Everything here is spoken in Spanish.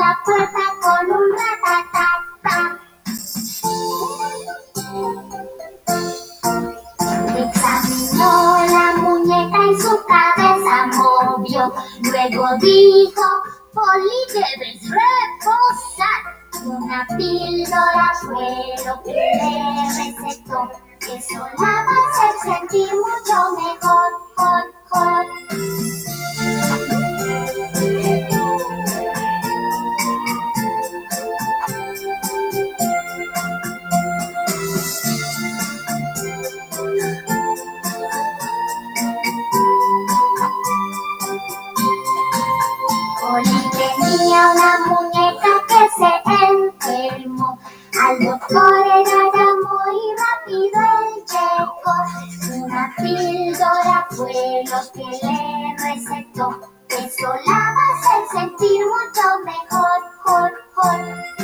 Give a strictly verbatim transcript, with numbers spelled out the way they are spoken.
la puerta con un ratatata. Examinó la muñeca y su cabeza movió. Luego dijo: Polly, debes reposar. Una píldora fue lo que le recetó. Eso la va a hacer sentir mucho mejor, mejor, mejor. Polly tenía una muñeca que se enfermó. Al doctor ella llamó y rápido él llegó. Una píldora fue lo que le recetó. Eso la va a hacer sentir mucho mejor, mejor, mejor.